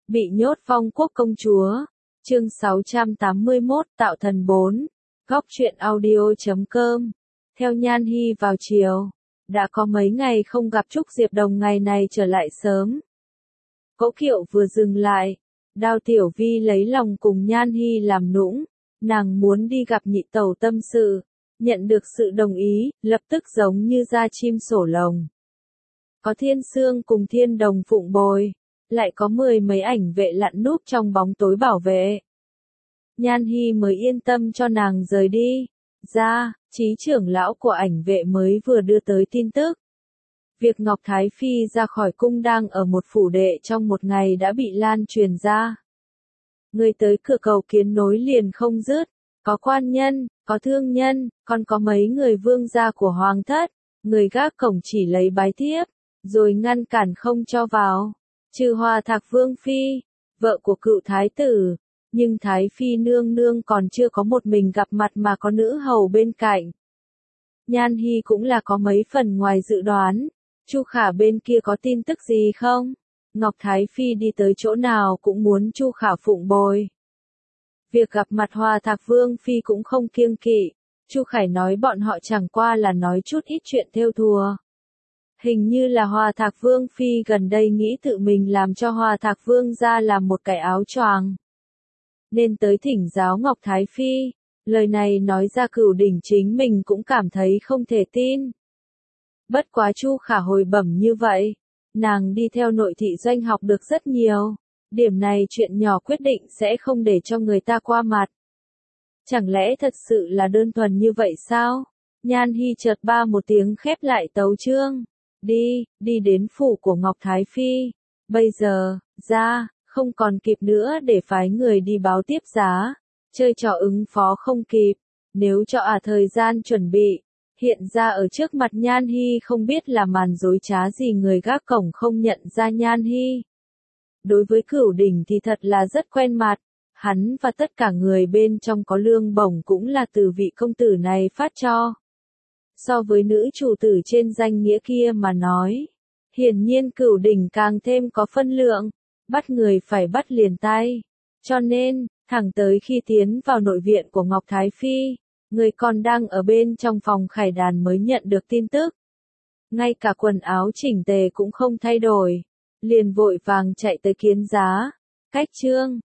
Bị nhốt Phong Quốc công chúa. Chương 681 Tạo thần 4. Góc truyện audio.com. Theo Nhan Hi vào chiều. Đã có mấy ngày không gặp Trúc Diệp Đồng, ngày này trở lại sớm. Cỗ kiệu vừa dừng lại. Đao Tiểu Vi lấy lòng cùng Nhan Hi làm nũng. Nàng muốn đi gặp nhị tẩu tâm sự. Nhận được sự đồng ý, lập tức giống như ra chim sổ lồng. Có Thiên Sương cùng Thiên Đồng phụng bồi. Lại có 10 mấy ảnh vệ lặn núp trong bóng tối bảo vệ. Nhan Hi mới yên tâm cho nàng rời đi. Chí trưởng lão của ảnh vệ mới vừa đưa tới tin tức. Việc Ngọc Thái Phi ra khỏi cung đang ở một phủ đệ trong một ngày đã bị lan truyền ra. Người tới cửa cầu kiến nối liền không dứt. Có quan nhân, có thương nhân, còn có mấy người vương gia của hoàng thất. Người gác cổng chỉ lấy bái thiếp, rồi ngăn cản không cho vào. Trừ Hòa Thạc Vương Phi, vợ của cựu thái tử, nhưng Thái Phi nương nương còn chưa có một mình gặp mặt mà có nữ hầu bên cạnh. Nhan Hi cũng là có mấy phần ngoài dự đoán. Chu Khả bên kia có tin tức gì không? Ngọc Thái Phi đi tới chỗ nào cũng muốn Chu Khả phụng bồi. Việc gặp mặt Hòa Thạc Vương Phi cũng không kiêng kỵ. Chu Khải nói bọn họ chẳng qua là nói chút ít chuyện thêu thùa. Hình như là Hòa Thạc Vương Phi gần đây nghĩ tự mình làm cho Hòa Thạc Vương ra làm một cái áo choàng. Nên tới thỉnh giáo Ngọc Thái Phi. Lời này nói ra Cửu Đỉnh chính mình cũng cảm thấy không thể tin. Bất quá Chu Khả hồi bẩm như vậy. Nàng đi theo nội thị doanh học được rất nhiều. Điểm này chuyện nhỏ quyết định sẽ không để cho người ta qua mặt. Chẳng lẽ thật sự là đơn thuần như vậy sao? Nhan Hi chợt ba một tiếng khép lại tấu chương. Đi đến phủ của Ngọc Thái Phi. Bây giờ, không còn kịp nữa để phái người đi báo tiếp giá. Chơi trò ứng phó không kịp. Nếu cho thời gian chuẩn bị. Hiện ra ở trước mặt Nhan Hi không biết là màn dối trá gì, người gác cổng không nhận ra Nhan Hi. Đối với Cửu Đỉnh thì thật là rất quen mặt. Hắn và tất cả người bên trong có lương bổng cũng là từ vị công tử này phát cho. So với nữ chủ tử trên danh nghĩa kia mà nói, hiển nhiên Cửu Đỉnh càng thêm có phân lượng, bắt người phải bắt liền tay. Cho nên, thẳng tới khi tiến vào nội viện của Ngọc Thái Phi, người còn đang ở bên trong phòng khải đàn mới nhận được tin tức. Ngay cả quần áo chỉnh tề cũng không thay đổi, liền vội vàng chạy tới kiến giá. Cách chương,